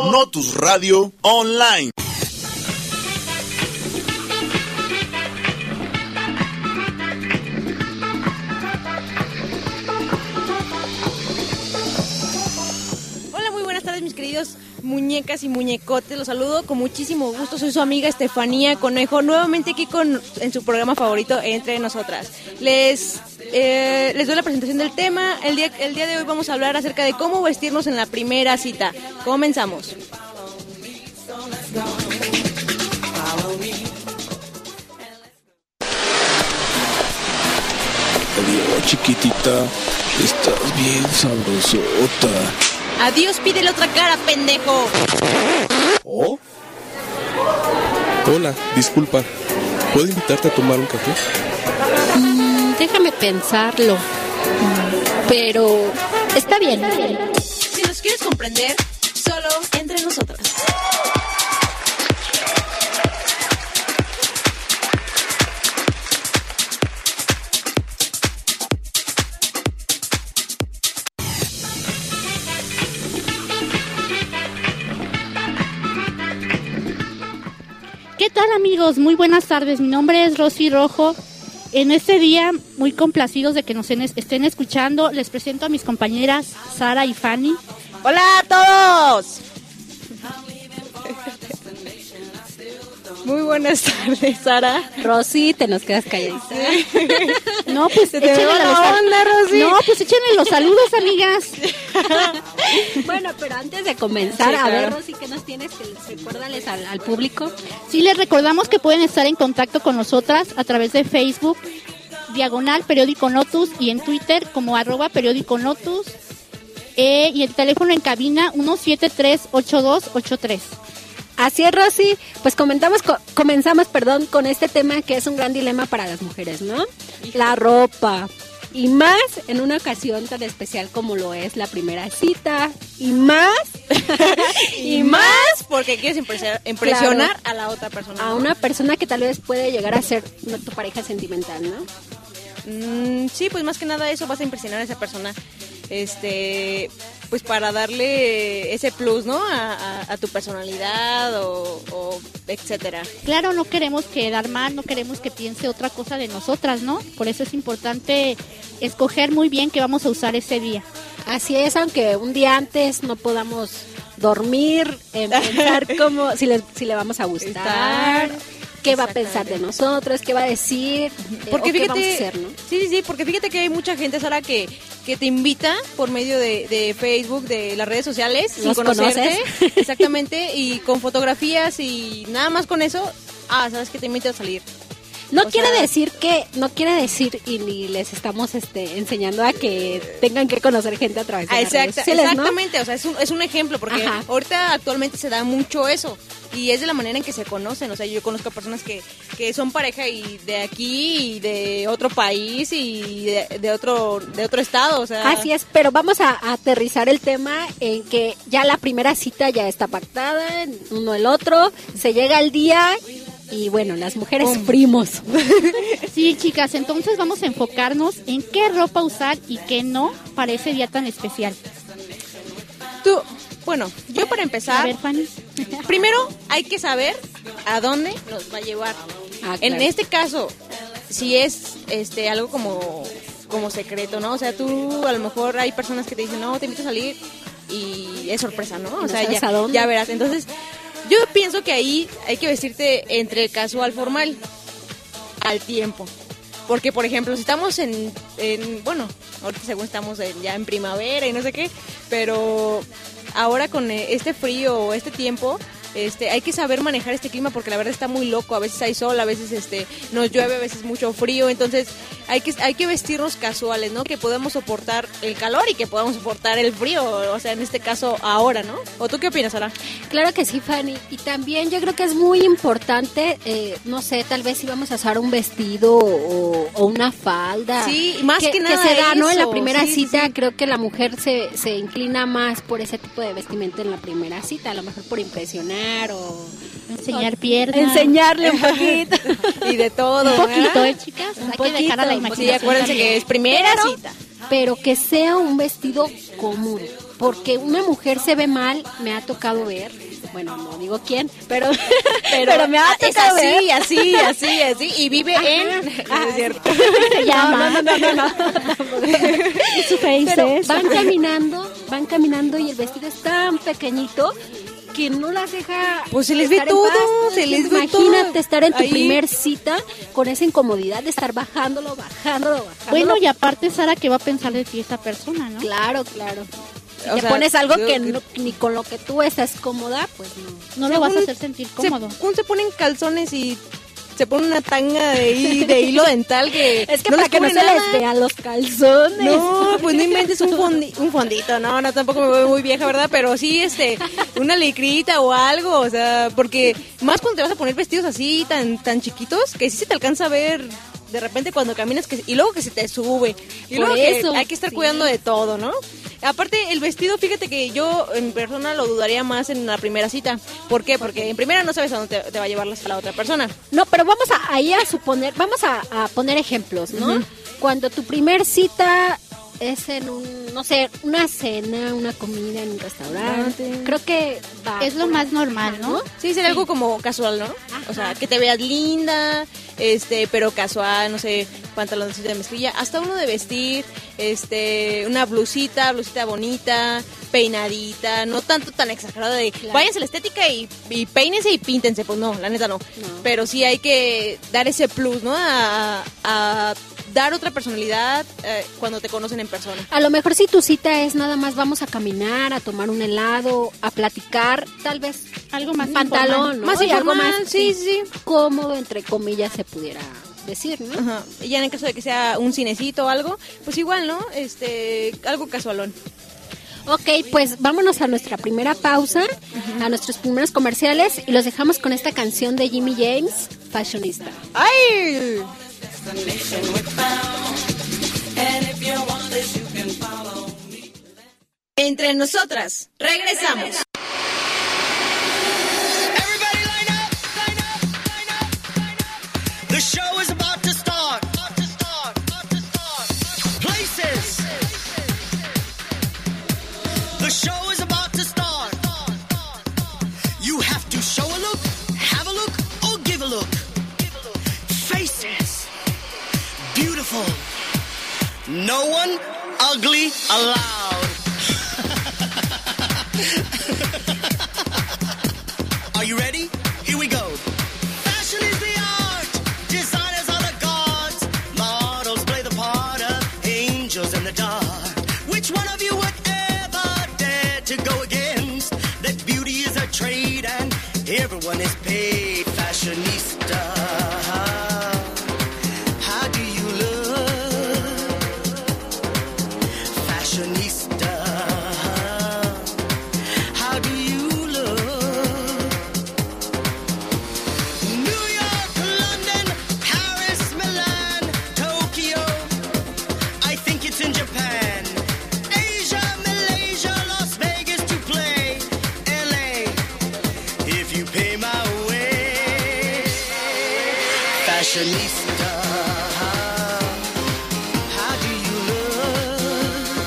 Notus Radio Online. Hola, muy buenas tardes, mis queridos muñecas y muñecotes. Los saludo con muchísimo gusto. Soy su amiga Estefanía Conejo, nuevamente aquí en su programa favorito, Entre Nosotras. Les doy la presentación del tema. El día de hoy vamos a hablar acerca de cómo vestirnos en la primera cita. Comenzamos. Adiós, chiquitita, estás bien sabrosota. Adiós, pídele otra cara, pendejo. ¿Oh? Hola, disculpa, ¿puedo invitarte a tomar un café? Déjame pensarlo, pero está bien. Si nos quieres comprender, solo Entre Nosotras. ¿Qué tal, amigos? Muy buenas tardes, mi nombre es Rosy Rojo. En este día, muy complacidos de que nos estén escuchando, les presento a mis compañeras Sara y Fanny. ¡Hola a todos! Muy buenas tardes, Sara. Rosy, te nos quedas calladita. No, pues échenle los saludos, amigas. Bueno, pero antes de comenzar, Sí, a claro. ver, Rosy, ¿qué nos tienes? Recuérdales al público. Sí, les recordamos que pueden estar en contacto con nosotras a través de Facebook, /Periódico Notus, y en Twitter como @Periódico Notus, y el teléfono en cabina 173-8283. Así es, Rosy. Pues comenzamos con este tema que es un gran dilema para las mujeres, ¿no? La ropa. Y más en una ocasión tan especial como lo es la primera cita. Y más. Y más porque quieres impresionar a la otra persona. A una persona que tal vez puede llegar a ser tu pareja sentimental, ¿no? Sí, pues más que nada eso, vas a impresionar a esa persona, pues para darle ese plus, ¿no? A tu personalidad o etcétera. Claro, no queremos quedar mal, no queremos que piense otra cosa de nosotras, ¿no? Por eso es importante escoger muy bien qué vamos a usar ese día. Así es, aunque un día antes no podamos dormir, pensar si le vamos a gustar, qué va a pensar de nosotros, qué va a decir, porque qué fíjate, vamos a hacer, ¿no? Sí, porque fíjate que hay mucha gente, Sara, que te invita por medio de Facebook, de las redes sociales, sin conocerte, exactamente, y con fotografías y nada más con eso, sabes que te invita a salir. No quiere decir y ni les estamos enseñando a que tengan que conocer gente a través de las redes sociales, ¿no? Exactamente, o sea, es un ejemplo, porque ahorita actualmente se da mucho eso, y es de la manera en que se conocen. O sea, yo conozco a personas que son pareja y de aquí y de otro país y de otro estado, o sea. Así es, pero vamos a aterrizar el tema en que ya la primera cita ya está pactada, uno el otro, se llega el día. Y bueno, las mujeres sufrimos. Sí, chicas, entonces vamos a enfocarnos en qué ropa usar y qué no para ese día tan especial. Yo para empezar, A ver, Fanny. primero hay que saber a dónde nos va a llevar. Claro. En este caso, si es algo como secreto, ¿no? O sea, tú a lo mejor hay personas que te dicen, no, te invito a salir y es sorpresa, ¿no? O sea, ya verás. Entonces, yo pienso que ahí hay que vestirte entre casual formal al tiempo. Porque, por ejemplo, si estamos ahorita según estamos ya en primavera y no sé qué, pero ahora con este frío o este tiempo, hay que saber manejar este clima porque la verdad está muy loco. A veces hay sol, a veces nos llueve, a veces mucho frío. Entonces hay que vestirnos casuales, ¿no? Que podamos soportar el calor y que podamos soportar el frío. O sea, en este caso ahora, ¿no? ¿O tú qué opinas, Sara? Claro que sí, Fanny. Y también yo creo que es muy importante, no sé, tal vez si vamos a usar un vestido o una falda. Sí, más que nada que se da, ¿no? En la eso. primera Sí, cita, sí. creo que la mujer se inclina más por ese tipo de vestimenta en la primera cita, a lo mejor por impresionar o Enseñar piernas. enseñarle un poquito. Y de todo. Un poquito, ¿verdad? chicas. Un Hay que dejar a la poquito. imaginación. Sí, acuérdense que es primera cita. Pero que sea un vestido cómodo. porque una mujer se ve mal, me ha tocado ver, bueno, no digo quién, pero me ha tocado ver. Así, y vive en... es cierto. Se llama. No. Y su face Pero es... van caminando y el vestido es tan pequeñito que no las deja. Pues se les ve estar en todo, paz. se les ve todo. Imagínate estar en tu Ahí. primer cita con esa incomodidad de estar bajándolo. Bueno, y aparte, Sara, ¿qué va a pensar de ti esta persona, no? Claro. Si O te sea, pones algo yo- que ni con lo que tú estás cómoda, pues no. No lo vas a hacer sentir cómodo. Se ponen calzones y se pone una tanga de hilo dental que... Es que no para les que no cubre se nada. les vean los calzones. No, pues no inventes un fondito, no, tampoco me veo muy vieja, ¿verdad? Pero sí, una licrita o algo, o sea, porque más cuando te vas a poner vestidos así tan chiquitos, que sí se te alcanza a ver de repente cuando caminas y luego que se te sube. Y Por luego que eso, hay que estar sí. cuidando de todo, ¿no? Aparte, el vestido, fíjate que yo en persona lo dudaría más en la primera cita. ¿Por qué? Porque en primera no sabes a dónde te va a llevar la otra persona. No, pero vamos a poner ejemplos, ¿no? Ujú. Cuando tu primer cita es en una cena, una comida en un restaurante, creo que Es lo más normal, ¿no? Sí, sería algo como casual, ¿no? O sea, que te veas linda, pero casual, no sé, pantaloncito de mezclilla, hasta uno de vestir, una blusita bonita, peinadita, no tanto tan exagerado de váyanse a la estética y peínense y píntense, pues no, la neta no. Pero sí hay que dar ese plus, ¿no? A dar otra personalidad cuando te conocen en persona. A lo mejor si tu cita es nada más vamos a caminar, a tomar un helado, a platicar, tal vez Algo más pantalón, ¿no? Más Y algo informal, sí. cómodo, entre comillas, se pudiera decir, ¿no? Ajá. Y ya en el caso de que sea un cinecito o algo, pues igual, ¿no? Algo casualón. Ok, pues vámonos a nuestra primera pausa, a nuestros primeros comerciales y los dejamos con esta canción de Jimmy James, Fashionista. ¡Ay! Entre nosotras, regresamos. Everybody line up, line up, line up, line up. The show is about to start. Places. The show is about to start. You have to show a look, have a look, or give a look. Faces. Beautiful. No one ugly allowed. Are you ready? Here we go. Fashion is the art. Designers are the gods. Models play the part of angels in the dark. Which one of you would ever dare to go against? That beauty is a trade and everyone is paid. Fashionista. How do you look? Fashionista. How do you look? New York, London, Paris, Milan, Tokyo. I think it's in Japan. Asia, Malaysia, Las Vegas to play. LA, if you pay my way. Fashionista. How do you look?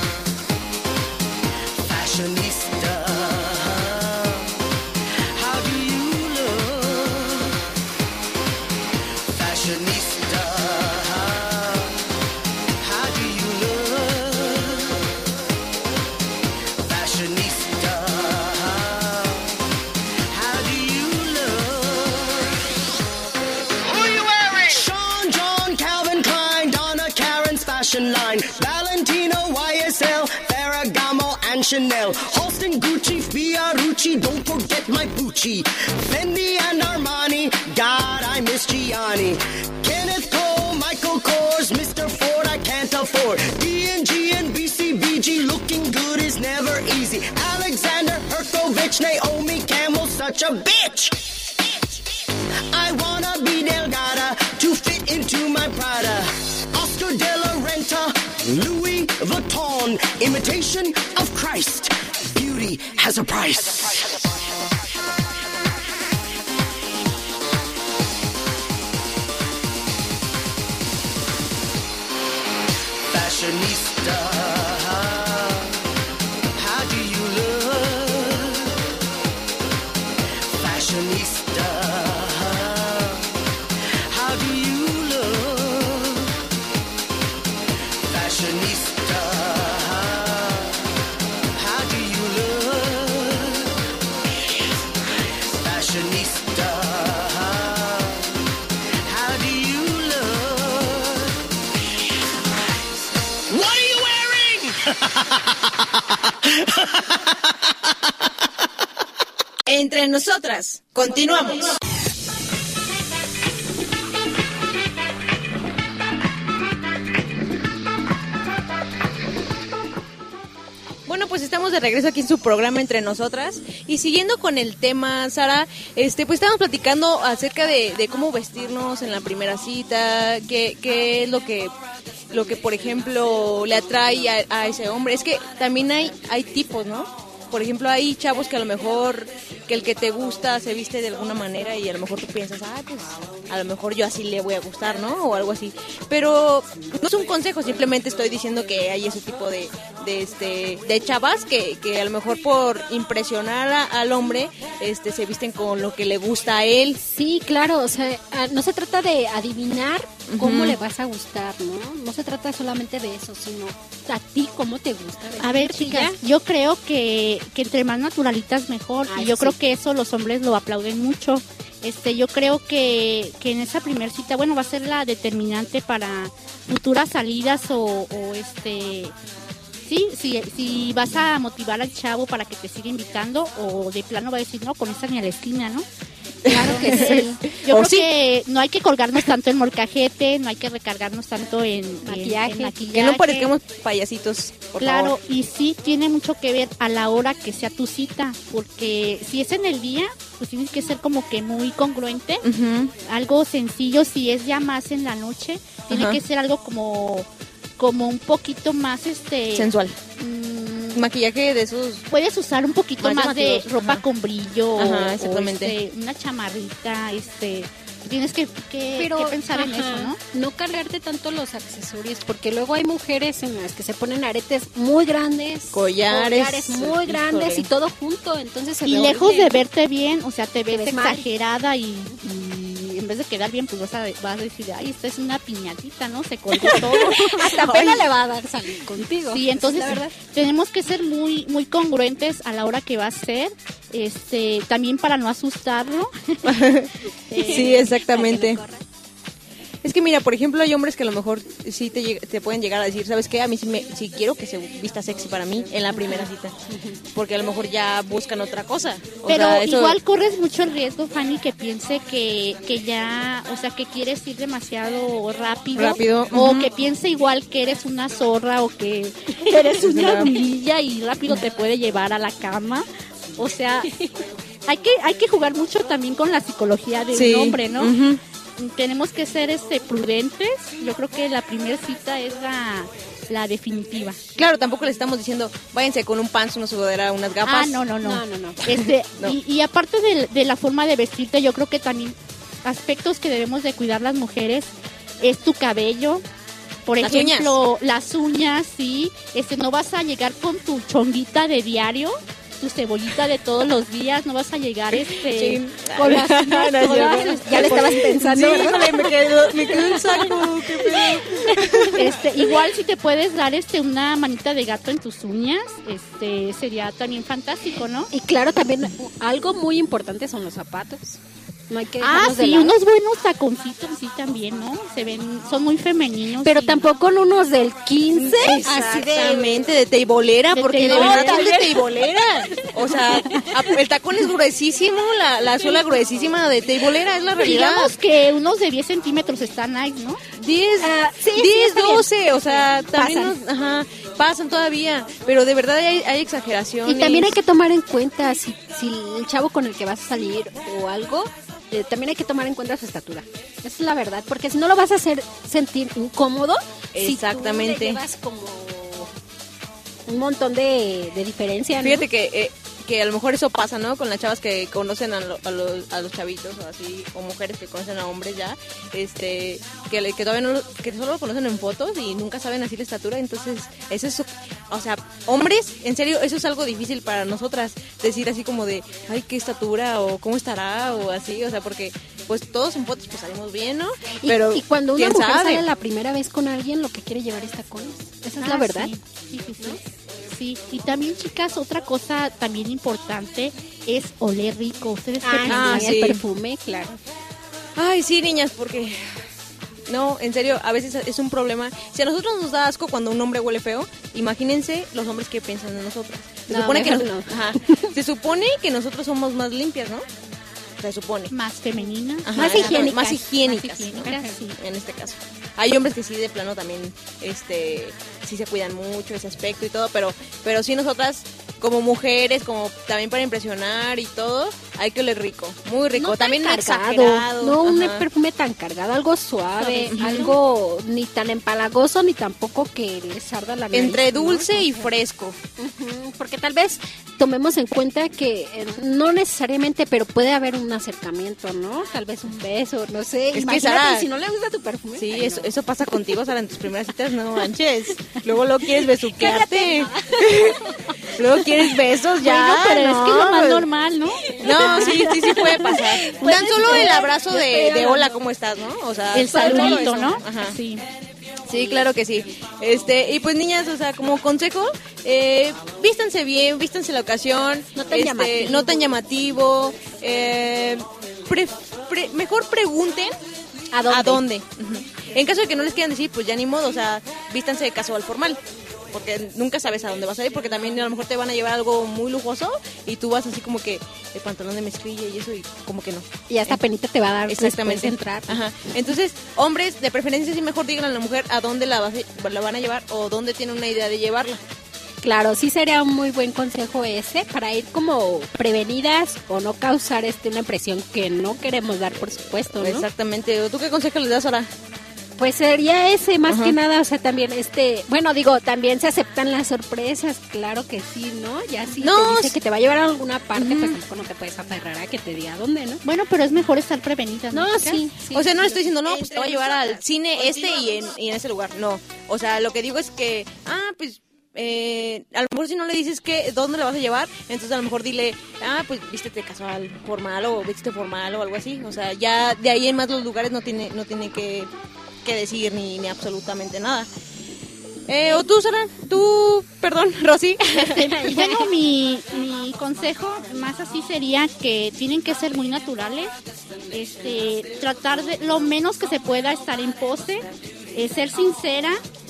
Fashionista. How do you look? Fashionista. How do you look? Fashionista. How do you look? Who you wearing? Sean, John, Calvin Klein, Donna Karen's fashion line. Valentino, YSL, Ferragamo, and Chanel. Halston, Gucci, Fiorucci, don't forget my Gucci. Fendi and Armani, God, I miss Gianni. Kenneth Cole, Michael Kors, Mr. Ford, I can't afford. D&G and BCBG, looking good is never easy. Alexander Herkovich, Naomi Campbell, such a bitch. I wanna be Delgada to fit into my Prada. Oscar de la Renta, Louis Vuitton, imitation of Christ. Beauty has a price. Fashionista, how do you fashionista. How do you look, fashionista? How do you look, fashionista? How do you look? What are you wearing? Entre nosotras, continuamos. Bueno, pues estamos de regreso aquí en su programa Entre Nosotras y siguiendo con el tema, Sara, pues estábamos platicando acerca de cómo vestirnos en la primera cita, qué es lo que por ejemplo le atrae a ese hombre. Es que también hay tipos, ¿no? Por ejemplo, hay chavos que a lo mejor que el que te gusta se viste de alguna manera y a lo mejor tú piensas, pues a lo mejor yo así le voy a gustar, ¿no? O algo así. Pero no es un consejo, simplemente estoy diciendo que hay ese tipo de chavas que a lo mejor por impresionar al hombre se visten con lo que le gusta a él. Sí, claro, o sea, no se trata de adivinar cómo le vas a gustar, ¿no? No se trata solamente de eso, sino a ti cómo te gusta. A ver, chicas, yo creo que entre más naturalitas mejor. Y yo creo que eso los hombres lo aplauden mucho. Yo creo que en esa primer cita, bueno, va a ser la determinante para futuras salidas o sí, si vas a motivar al chavo para que te siga invitando o de plano va a decir, no, con esa ni a la esquina, ¿no? Claro que sí. Yo creo que no hay que colgarnos tanto en molcajete, no hay que recargarnos tanto en maquillaje. Que no parezcamos payasitos, por favor. Y sí tiene mucho que ver a la hora que sea tu cita, porque si es en el día, pues tienes que ser como que muy congruente, algo sencillo. Si es ya más en la noche, tiene que ser algo como un poquito más sensual. Maquillaje de esos. Puedes usar un poquito más de ropa con brillo. Exactamente. O una chamarrita, tienes que pensar en eso, ¿no? No cargarte tanto los accesorios, porque luego hay mujeres en las que se ponen aretes muy grandes, collares muy grandes y todo junto, entonces y lejos de verte bien, o sea, te ves exagerada y en vez de quedar bien, pues vas a decir, ay, esta es una piñatita, ¿no? Se colgó todo. Hasta pena le va a dar salir contigo. Sí, entonces la verdad, tenemos que ser muy, muy congruentes a la hora que va a ser, también para no asustarlo. Sí, exactamente. Es que mira, por ejemplo, hay hombres que a lo mejor sí te pueden llegar a decir, ¿sabes qué? A mí sí quiero que se vista sexy para mí en la primera cita. Porque a lo mejor ya buscan otra cosa. Pero igual corres mucho el riesgo, Fanny, que piense que ya, o sea, que quieres ir demasiado rápido. O que piense igual que eres una zorra o que eres una brilla y rápido te puede llevar a la cama. O sea, hay que jugar mucho también con la psicología de un hombre, ¿no? Tenemos que ser prudentes. Yo creo que la primera cita es la definitiva. Claro, tampoco le estamos diciendo váyanse con un pants, una sudadera, unas gafas. No. Y aparte de la forma de vestirte, yo creo que también aspectos que debemos de cuidar las mujeres es tu cabello. Por ejemplo, las uñas, sí. No vas a llegar con tu chonguita de diario, tu cebollita de todos los días, no vas a llegar con las uñas todas, ya le estabas pensando, sí, ¿verdad? Me quedó el saco, qué pedo. Igual si te puedes dar una manita de gato en tus uñas, sería también fantástico, ¿no? Y claro, también algo muy importante son los zapatos. No hay que unos buenos taconcitos, sí, también, ¿no? Son muy femeninos. Pero tampoco unos del 15. Exactamente, de teibolera, porque de verdad es de teibolera. O sea, el tacón es gruesísimo, la suela gruesísima de teibolera, es la realidad. Digamos que unos de 10 centímetros están nice, ¿no? 10, 12, o sea, también pasan todavía, pero de verdad hay exageraciones. Y también hay que tomar en cuenta si el chavo con el que vas a salir o algo, también hay que tomar en cuenta su estatura. Esa es la verdad, porque si no lo vas a hacer sentir incómodo. Exactamente. Si tú le llevas como un montón de diferencia, ¿no? Fíjate que que a lo mejor eso pasa, ¿no? Con las chavas que conocen a los chavitos o así, o mujeres que conocen a hombres ya, que todavía no, que solo lo conocen en fotos y nunca saben así la estatura. Entonces, eso es, o sea, hombres, en serio, eso es algo difícil para nosotras, decir así como de, ay, qué estatura, o cómo estará, o así, o sea, porque pues todos en fotos pues salimos bien, ¿no? Pero y cuando una mujer sabe? sale la primera vez con alguien, lo que quiere llevar es tacones. Esa es la verdad. Sí. Sí, y también, chicas, otra cosa también importante es oler rico. Ustedes el perfume, claro. Ay, sí, niñas, porque no, en serio, a veces es un problema. Si a nosotros nos da asco cuando un hombre huele feo, imagínense los hombres que piensan de nosotras. Se supone que nosotros somos más limpias, ¿no? Se supone. Más femeninas. Más higiénicas. Más higiénicas, ¿no? Sí. En este caso. Hay hombres que sí de plano también sí se cuidan mucho ese aspecto y todo, pero sí nosotras como mujeres, como también para impresionar y todo, hay que oler rico, muy rico, no también tan exagerado. No un perfume tan cargado, algo suave, algo ni tan empalagoso ni tampoco que les arda la nariz. Entre dulce y fresco. Porque tal vez tomemos en cuenta que no necesariamente, pero puede haber un acercamiento, ¿no? Tal vez un beso, no sé. Es imagínate, que Sara, si no le gusta tu perfume. Sí, eso pasa contigo, Sara, en tus primeras citas, no manches. Luego quieres besuquearte. Luego quieres besos ya. Bueno, pero no, es que es lo más normal, ¿no? No, sí puede pasar. Tan solo el abrazo de hola, ¿cómo estás, no? O sea, el saludito, ¿no? Ajá. Sí. Sí, claro que sí. Y pues niñas, o sea, como consejo, vístanse bien, vístanse la ocasión, no tan llamativo, mejor pregunten a dónde. En caso de que no les quieran decir, pues ya ni modo, o sea, vístanse de casual formal, porque nunca sabes a dónde vas a ir, porque también a lo mejor te van a llevar algo muy lujoso y tú vas así como que el pantalón de mezclilla y eso, y como que no. Y hasta penita te va a dar exactamente entrar. Ajá. Entonces, hombres, de preferencia sí mejor digan a la mujer a dónde la van a llevar o dónde tiene una idea de llevarla. Claro, sí sería un muy buen consejo ese para ir como prevenidas o no causar una impresión que no queremos dar, por supuesto, ¿no? Exactamente. ¿Tú qué consejo les das ahora? Pues sería ese, más que nada, o sea, también también se aceptan las sorpresas, claro que sí, ¿no? Ya sí te dice que te va a llevar a alguna parte, pues tampoco no te puedes aferrar a que te diga dónde, ¿no? Bueno, pero es mejor estar prevenida, ¿no? Sí. O sea, no le estoy diciendo, no, pues te va a llevar al cine y en ese lugar, no. O sea, lo que digo es que, pues a lo mejor si no le dices dónde le vas a llevar, entonces a lo mejor dile, pues vístete casual, formal o vístete formal o algo así. O sea, ya de ahí en más los lugares no tiene que decir ni absolutamente nada. O tú, Sara, perdón, Rosy. Bueno, mi consejo más así sería que tienen que ser muy naturales, tratar de lo menos que se pueda estar en pose, ser sincera.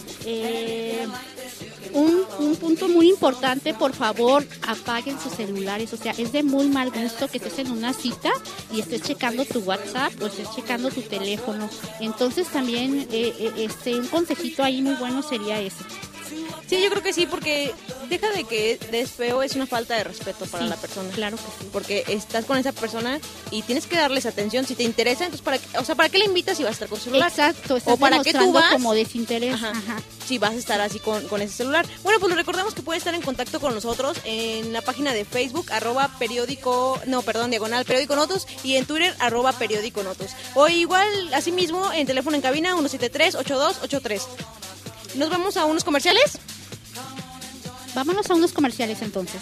Un punto muy importante, por favor, apaguen sus celulares. O sea, es de muy mal gusto que estés en una cita y estés checando tu WhatsApp o estés checando tu teléfono. Entonces también un consejito ahí muy bueno sería ese. Sí, yo creo que sí, porque deja de que des feo, es una falta de respeto para la persona. Claro que sí. Porque estás con esa persona y tienes que darles atención. Si te interesa, entonces ¿para qué le invitas si vas a estar con su celular? Exacto, o para qué tú vas como desinterés. Ajá. Si vas a estar así con ese celular. Bueno, pues les recordamos que pueden estar en contacto con nosotros en la página de Facebook, @periódico Notus, y en Twitter, @periódico Notus. O igual, asimismo, en teléfono en cabina, 173-8283. ¿Nos vamos a unos comerciales? Vámonos a unos comerciales entonces.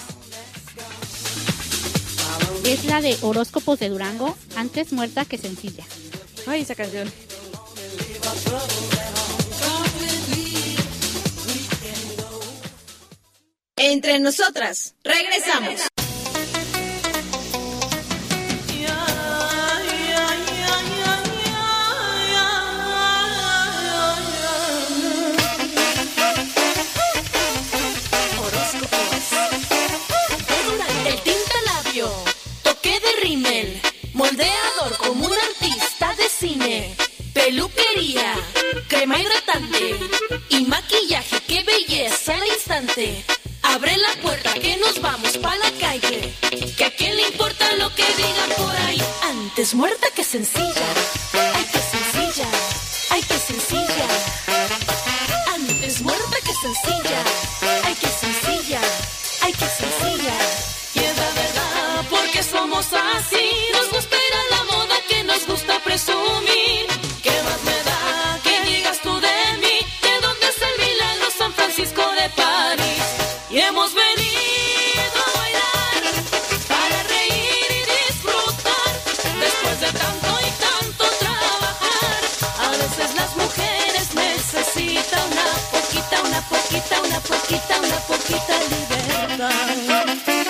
Es la de Horóscopos de Durango, antes muerta que sencilla. Ay, esa canción. Entre nosotras, regresamos. Moldeador como un artista de cine, peluquería, crema hidratante y maquillaje, qué belleza al instante. Abre la puerta que nos vamos pa' la calle, que a quién le importa lo que digan por ahí. Antes muerta que sencilla, ay que sencilla, ay que sencilla. Antes muerta que sencilla, ay que sencilla, ay que sencilla. así, nos gusta ir a la moda, que nos gusta presumir. ¿Qué más me da que digas tú de mí? ¿De dónde es el milagro? San Francisco de París. Y hemos venido a bailar para reír y disfrutar. Después de tanto y tanto trabajar, a veces las mujeres necesitan una poquita libertad.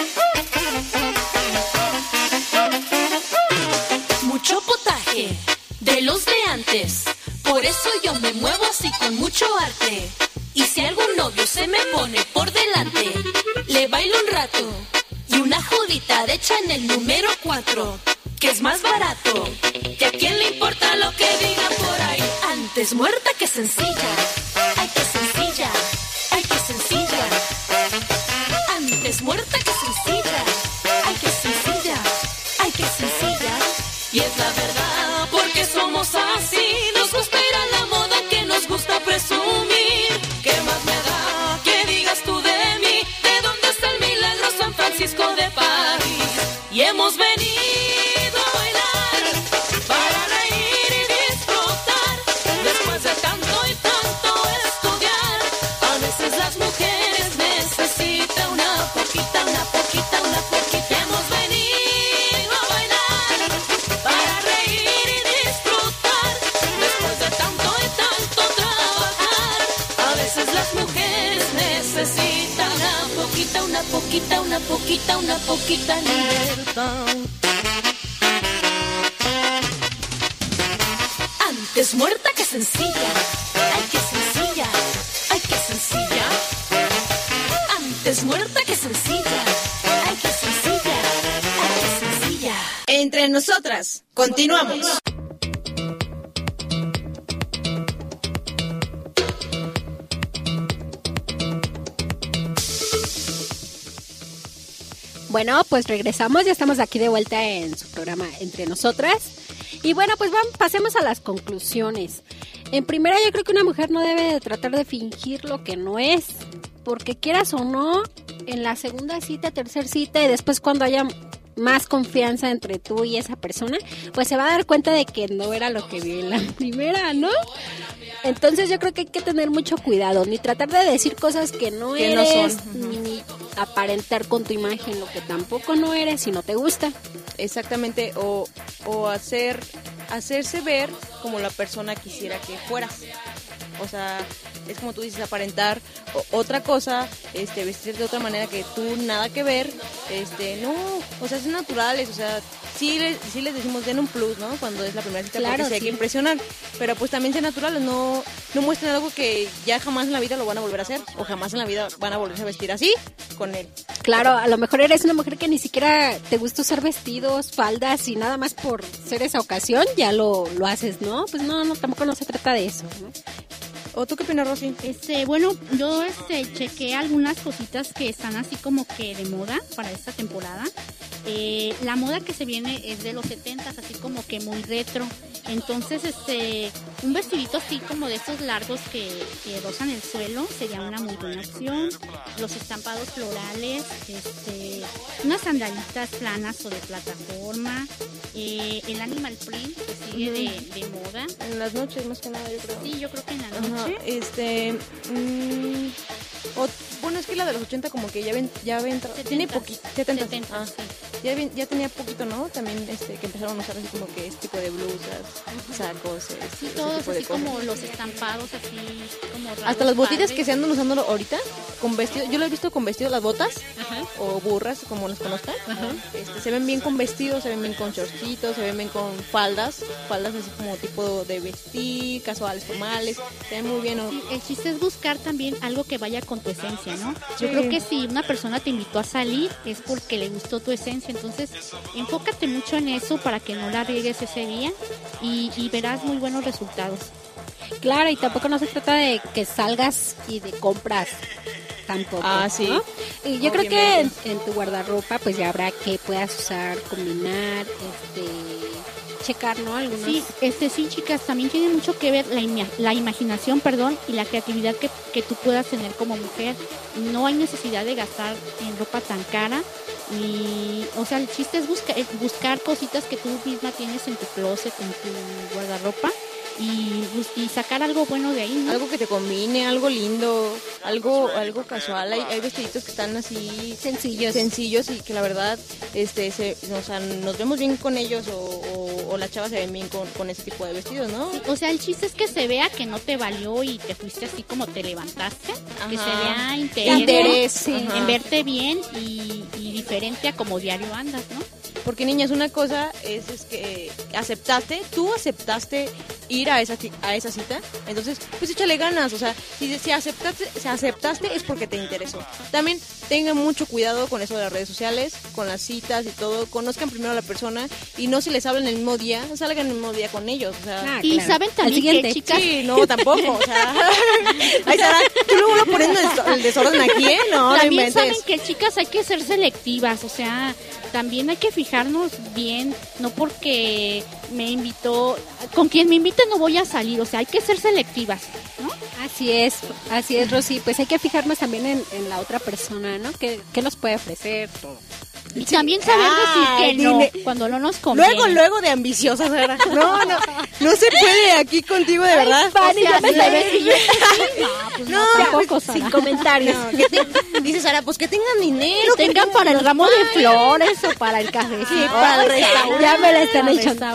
Mucho potaje de los de antes, por eso yo me muevo así con mucho arte. Y si algún novio se me pone por delante, le bailo un rato y una jodita de Chanel número 4, que es más barato, que a quién le importa lo que digan por ahí. Antes muerta que sencilla, ay que sencilla, ay que sencilla. Antes muerta que sencilla, ay que sencilla, ay que sencilla. Y es la verdad, porque somos así, nos gusta ir a la moda, que nos gusta presumir. ¿Qué más me da que digas tú de mí? ¿De dónde está el milagro? San Francisco de París. Y hemos venido a bailar para reír y disfrutar. Después de tanto y tanto estudiar, a veces las mujeres necesitan una poquita. Hemos venido a bailar para reír y disfrutar. Después de tanto y tanto trabajar, a veces las mujeres necesitan una poquita libertad. Antes muerta que sencilla, ay que sencilla, ay que sencilla. Antes muerta que sencilla, ay que sencilla, ay que sencilla. Entre nosotras, continuamos. Bueno, pues regresamos, ya estamos aquí de vuelta en su programa Entre Nosotras. Y bueno, pues pasemos a las conclusiones. En primera, yo creo que una mujer no debe de tratar de fingir lo que no es, porque quieras o no, en la segunda cita, tercera cita y después cuando haya más confianza entre tú y esa persona, pues se va a dar cuenta de que no era lo que vio en la primera, ¿no? Entonces yo creo que hay que tener mucho cuidado, ni tratar de decir cosas que no eres, ni aparentar con tu imagen lo que tampoco no eres si no te gusta. Exactamente, o hacerse ver como la persona quisiera que fueras. O sea, es como tú dices, aparentar otra cosa, vestir de otra manera que tú nada que ver, no, o sea, son naturales, o sea, sí les decimos den un plus, ¿no? Cuando es la primera cita, claro, porque sí hay que impresionar, pero pues también sean naturales, no muestren algo que ya jamás en la vida lo van a volver a hacer, o jamás en la vida van a volverse a vestir así con él. Claro, a lo mejor eres una mujer que ni siquiera te gusta usar vestidos, faldas y nada más por ser esa ocasión ya lo haces, ¿no? Pues no, tampoco no se trata de eso, ¿no? ¿O tú qué opinas, Rosy? Bueno, yo chequé algunas cositas que están así como que de moda para esta temporada. La moda que se viene es de los 70s, así como que muy retro. Entonces, un vestidito así como de esos largos que rozan el suelo sería una muy buena opción. Los estampados florales, unas sandalitas planas o de plataforma. El animal print que sigue de moda. En las noches, más que nada, yo creo. Sí, yo creo que en la noche. Ajá, bueno, es que la de los 80 como que ya ven tiene poquito, 70. Sí. Ya tenía poquito, ¿no? También que empezaron a usar así como que este tipo de blusas, sacos, sí, todos así como los estampados así como raros, hasta las botitas que se andan usando ahorita con vestido, yo lo he visto con vestido, las botas. Ajá. O burras, como las conozcan. Se ven bien con vestidos, se ven bien con shortcitos, se ven bien con faldas así como tipo de vestir, casuales, formales, se ven muy bien. ¿No? Sí, el chiste es buscar también algo que vaya con tu esencia, ¿no? Sí. Yo creo que si una persona te invitó a salir es porque le gustó tu esencia, entonces enfócate mucho en eso para que no la riegues ese día y verás muy buenos resultados. Claro, y tampoco no se trata de que salgas y de compras tampoco. Sí. ¿No? Y yo creo que en tu guardarropa pues ya habrá que puedas usar, combinar, checar, ¿no? Algunos. Sí, sí, chicas, también tiene mucho que ver la imaginación, y la creatividad que tú puedas tener como mujer. No hay necesidad de gastar en ropa tan cara Y, o sea, el chiste es buscar cositas que tú misma tienes en tu closet, en tu guardarropa, y sacar algo bueno de ahí, ¿no? Algo que te combine, algo lindo, algo casual. Hay vestiditos que están así sencillos y que la verdad o sea, nos vemos bien con ellos o las chavas se ven bien con ese tipo de vestidos, ¿no? Sí, o sea, el chiste es que se vea que no te valió y te fuiste así como te levantaste. Ajá. Que se vea interés en verte bien y diferente a como diario andas, ¿no? Porque, niñas, una cosa es que tú aceptaste ir a esa cita, entonces pues échale ganas. O sea, si aceptaste es porque te interesó. También tengan mucho cuidado con eso de las redes sociales, con las citas y todo. Conozcan primero a la persona y no, si les hablan el mismo día, salgan el mismo día con ellos. O sea, y claro, saben también que, chicas, sí, no, tampoco, o sea, ay, Sara, tú luego poniendo el desorden aquí, ¿no? También no saben que, chicas, hay que ser selectivas, o sea, también hay que fijarnos bien, no porque me invitó, con quien me invite no voy a salir, o sea, hay que ser selectivas, ¿no? Así es, Rosy, pues hay que fijarnos también en la otra persona, ¿no? ¿Qué nos puede ofrecer? Todo. Y también saber decir que no, cuando no nos conviene. Luego de ambiciosa, Sara. No se puede aquí contigo, de verdad. Fanny, o sea, no, tampoco, pues, sin comentarios. No, dice Sara, pues que tengan dinero. Que tengan para el ramo de flores o para el café. Sí, para el restaurante. Ya me la están echando.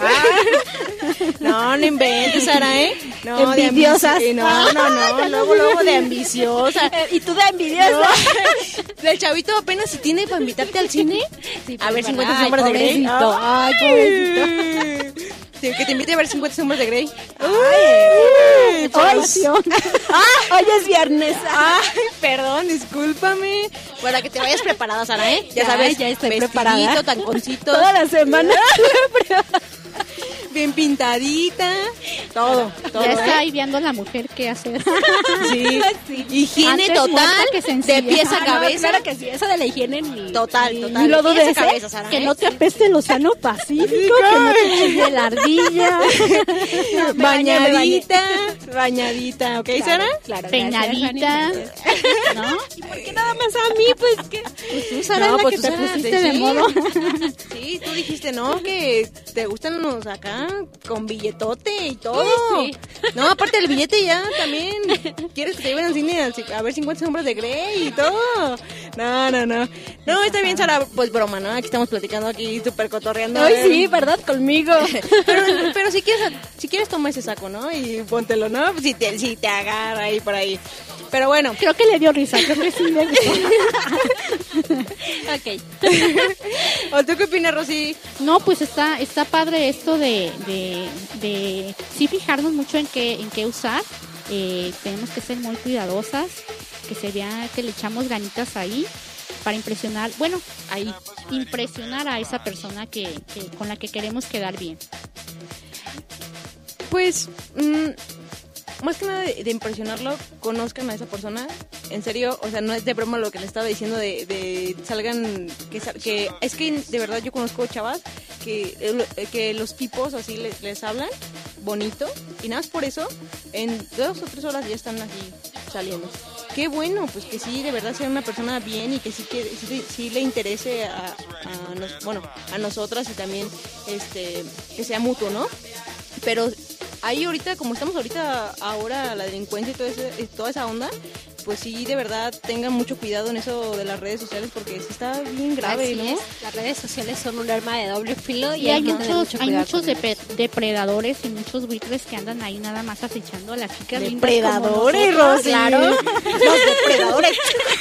No inventes, Sara, ¿eh? No, envidiosas. Luego de ambiciosa. ¿Y tú de envidiosa? No. El chavito apenas si tiene para invitarte al cine. Sí, a ver 50 sombras de Grey. Ay, pobrecito. Sí, que te invite a ver 50 sombras de Grey. Ay, hoy es viernes. Ay, perdón, discúlpame. Para que te vayas preparada, Sara, ¿eh? Ya sabes, ya estoy preparada. Taconcito. Toda la semana. Bien pintadita, todo. Ya está ideando la mujer qué hacer. Sí. Higiene Antes total, de pies a cabeza. Claro que sí, eso de la higiene total. Ni lo dudes, cabeza, Sara, que no te apeste el océano Pacífico, que no te chingue la ardilla. Bañadita, ¿ok, claro, Sara? Claro, peinadita, ¿no? ¿Y por qué nada más a mí? Pues que tú, Sara, no, pues que te pusiste de modo. Sí, tú dijiste, ¿no? Que te gustan los acá con billetote y todo. Sí. No, aparte del billete ya también. ¿Quieres que te lleven al cine a ver 50 sombras de Grey y todo? No, está bien, Sara, pues broma, ¿no? Aquí estamos platicando, aquí súper cotorreando. Ay, sí, ¿verdad? Conmigo. Pero si quieres toma ese saco, ¿no? Y póntelo, ¿no? Si te agarra ahí por ahí. Pero bueno. Creo que le dio risa, creo que sí le gustó. Ok. ¿O tú qué opinas, Rosy? No, pues está padre esto de sí fijarnos mucho en qué usar. Tenemos que ser muy cuidadosas, que se vea que le echamos ganitas ahí para impresionar a esa persona que con la que queremos quedar bien. Pues más que nada de impresionarlo, conozcan a esa persona. En serio, o sea, no es de broma lo que le estaba diciendo de salgan, que es que de verdad yo conozco chavas que los tipos así les hablan bonito y nada más por eso en 2 o 3 horas ya están así saliendo. Qué bueno, pues que sí, de verdad sea una persona bien y que sí le interese a nosotras y también que sea mutuo, ¿no? Pero ahí ahorita, como estamos ahora la delincuencia y toda esa onda, pues sí, de verdad, tengan mucho cuidado en eso de las redes sociales porque sí está bien grave, así ¿no? Es. Las redes sociales son un arma de doble filo y hay que tener mucho cuidado. Hay muchos depredadores y muchos buitres que andan ahí nada más acechando a las chicas lindas. Depredadores, Rosy. Claro. Los depredadores.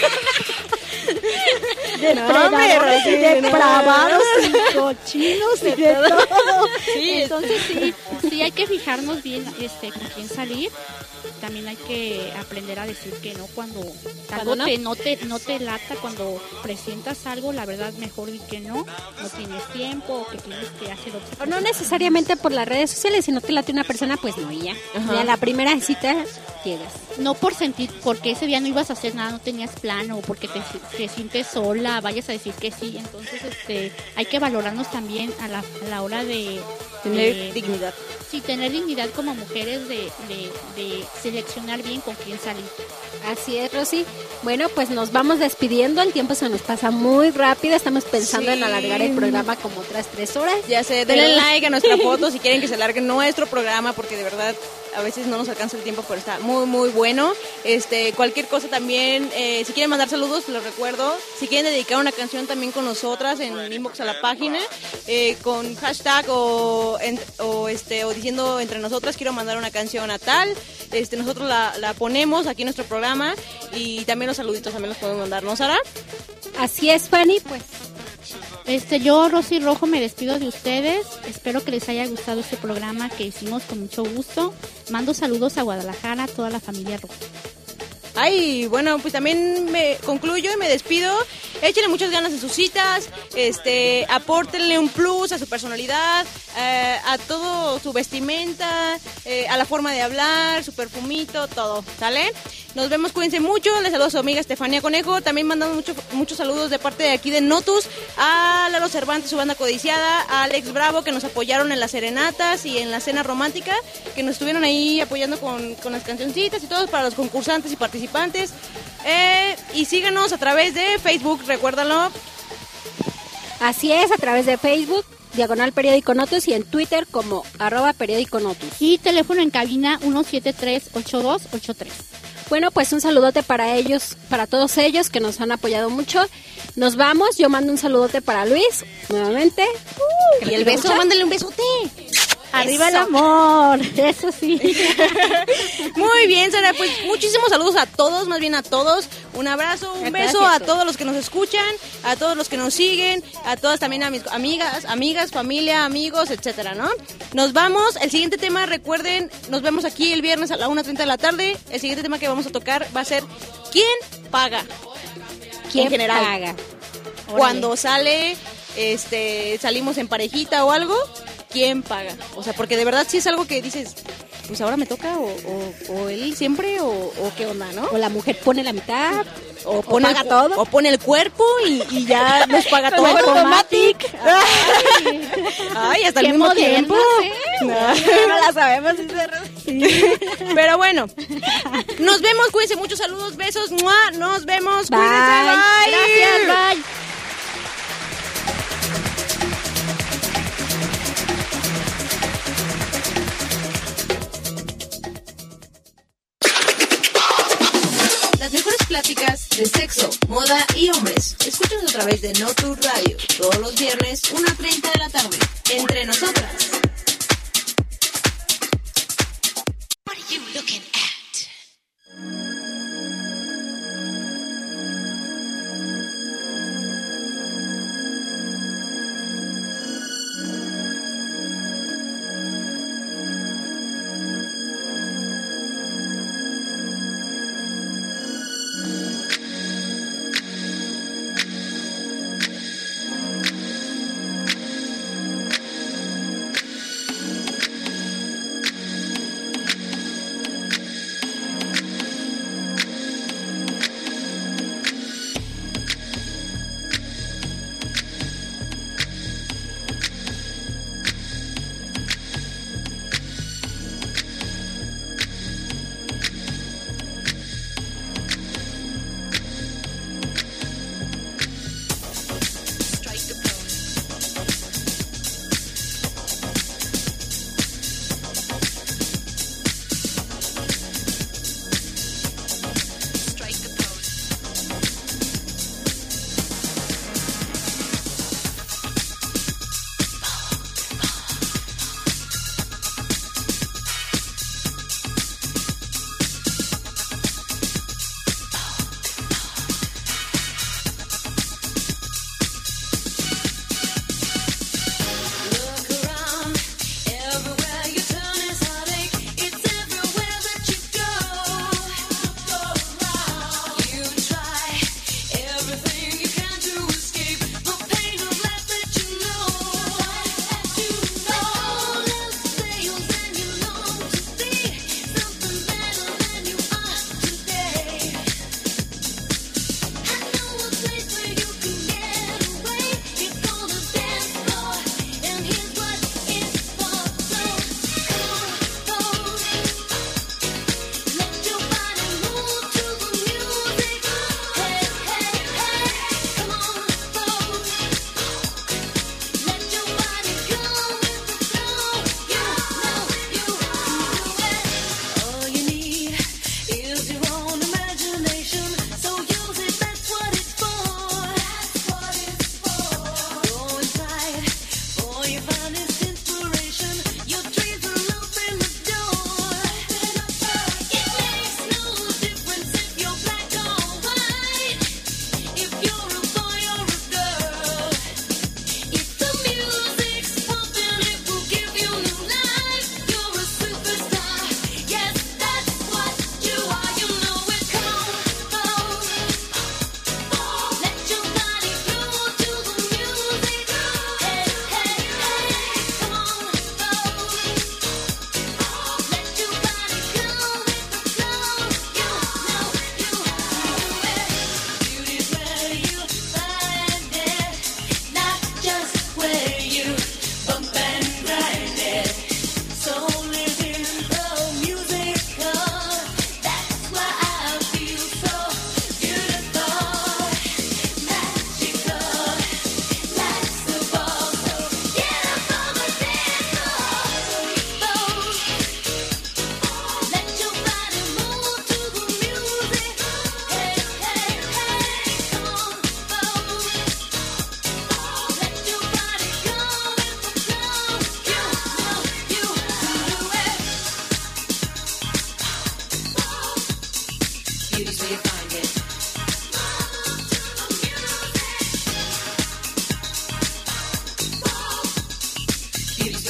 Depravados y cochinos y de todo. Sí, entonces sí hay que fijarnos bien con quién salir. También hay que aprender a decir que no cuando algo no te lata, cuando presentas algo, la verdad mejor di que no tienes tiempo o que tienes que hacer otra cosa. O no necesariamente por las redes sociales, si no te late una persona, pues no, ya. Y a la primera cita llegas. No porque ese día no ibas a hacer nada, no tenías plan o porque te sientes sola, vayas a decir que sí. Entonces hay que valorarnos también a la hora de tener dignidad. Sí, tener dignidad como mujeres de seleccionar bien con quién salir. Así es, Rosy. Bueno, pues nos vamos despidiendo. El tiempo se nos pasa muy rápido. Estamos pensando en alargar el programa como otras 3 horas. Ya sé, denle like a nuestra foto si quieren que se alargue nuestro programa, porque de verdad a veces no nos alcanza el tiempo, pero está muy, muy bueno. Cualquier cosa también, si quieren mandar saludos, les recuerdo. Si quieren dedicar una canción también con nosotras, en inbox a la página, con hashtag o diciendo entre nosotras, quiero mandar una canción a tal. Nosotros la ponemos aquí en nuestro programa, y también los saluditos también los podemos mandar, ¿no, Sara? Así es, Fanny, pues. Yo, Rosy Rojo, me despido de ustedes. Espero que les haya gustado este programa que hicimos con mucho gusto. Mando saludos a Guadalajara, a toda la familia Rojo. Ay, bueno, pues también me concluyo y me despido. Échenle muchas ganas en sus citas, apórtenle un plus a su personalidad, a todo su vestimenta, a la forma de hablar, su perfumito, todo, ¿sale? Nos vemos, cuídense mucho. Les saludo a su amiga Estefanía Conejo. También mandando muchos saludos de parte de aquí de Notus, a Lalo Cervantes, su banda codiciada, a Alex Bravo, que nos apoyaron en las serenatas y en la cena romántica, que nos estuvieron ahí apoyando con las cancioncitas y todo, para los concursantes y participantes. Y síganos a través de Facebook, recuérdalo. Así es, a través de Facebook, Diagonal Periódico Notus, y en Twitter como @Periódico Notus. Y teléfono en cabina 173-8283. Bueno, pues un saludote para ellos, para todos ellos que nos han apoyado mucho. Nos vamos, yo mando un saludote para Luis, nuevamente. Y el beso, mándale un besote. ¡Arriba el amor! Eso sí. Muy bien, Sara, pues muchísimos saludos a todos, más bien a todos. Un abrazo, un beso a todos los que nos escuchan, a todos los que nos siguen, a todas también, a mis amigas, familia, amigos, etcétera, ¿no? Nos vamos, el siguiente tema, recuerden, nos vemos aquí el viernes a la 1:30 de la tarde. El siguiente tema que vamos a tocar va a ser ¿quién paga? ¿Quién en general paga? Cuando salimos en parejita o algo, ¿quién paga? O sea, porque de verdad sí es algo que dices, pues ahora me toca, o él siempre, o qué onda, ¿no? O la mujer pone la mitad, o paga todo, o pone el cuerpo y ya nos paga todo. Automatic. Ay, hasta el mismo tiempo. No la sabemos. Sí. Pero bueno, nos vemos, cuídense mucho, saludos, besos, ¡mua! Nos vemos, bye. Cuídense, bye. Gracias, bye. Las mejores pláticas de sexo, moda y hombres. Escúchanos a través de No Tour Radio, todos los viernes, 1:30 de la tarde. Entre nosotras. What are you looking at?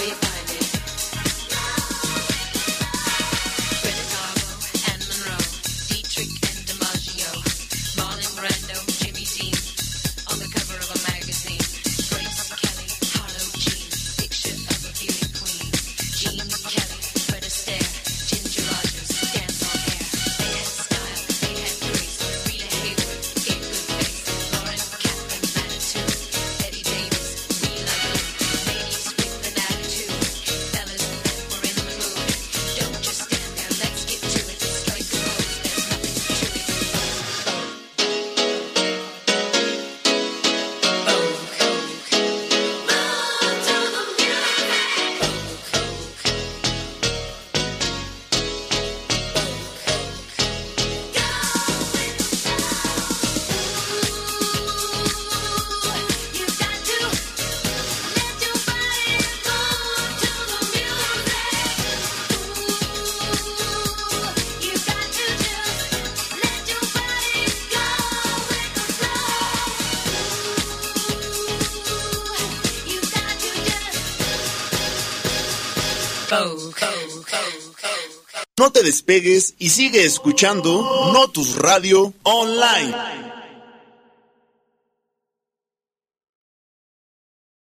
where you find it. Greta Garbo and Monroe, Dietrich and DiMaggio, Marlon Brando, Jimmy Dean, on the cover of a magazine. Grace Kelly, Harlow Jean, picture of a beauty queen. Jean Kelly, Fred Astaire, Ginger Rogers, dance on air. They had style, they had grace. Rita Hayworth, gave good face. Lauren Catherine, Manitou, Betty Davis, we love you. Ladies with an attitude, fellas, we're in the mood. Don't just stand there, let's get to it. Strike a pose, there's nothing to it. No te despegues y sigue escuchando Notus Radio Online.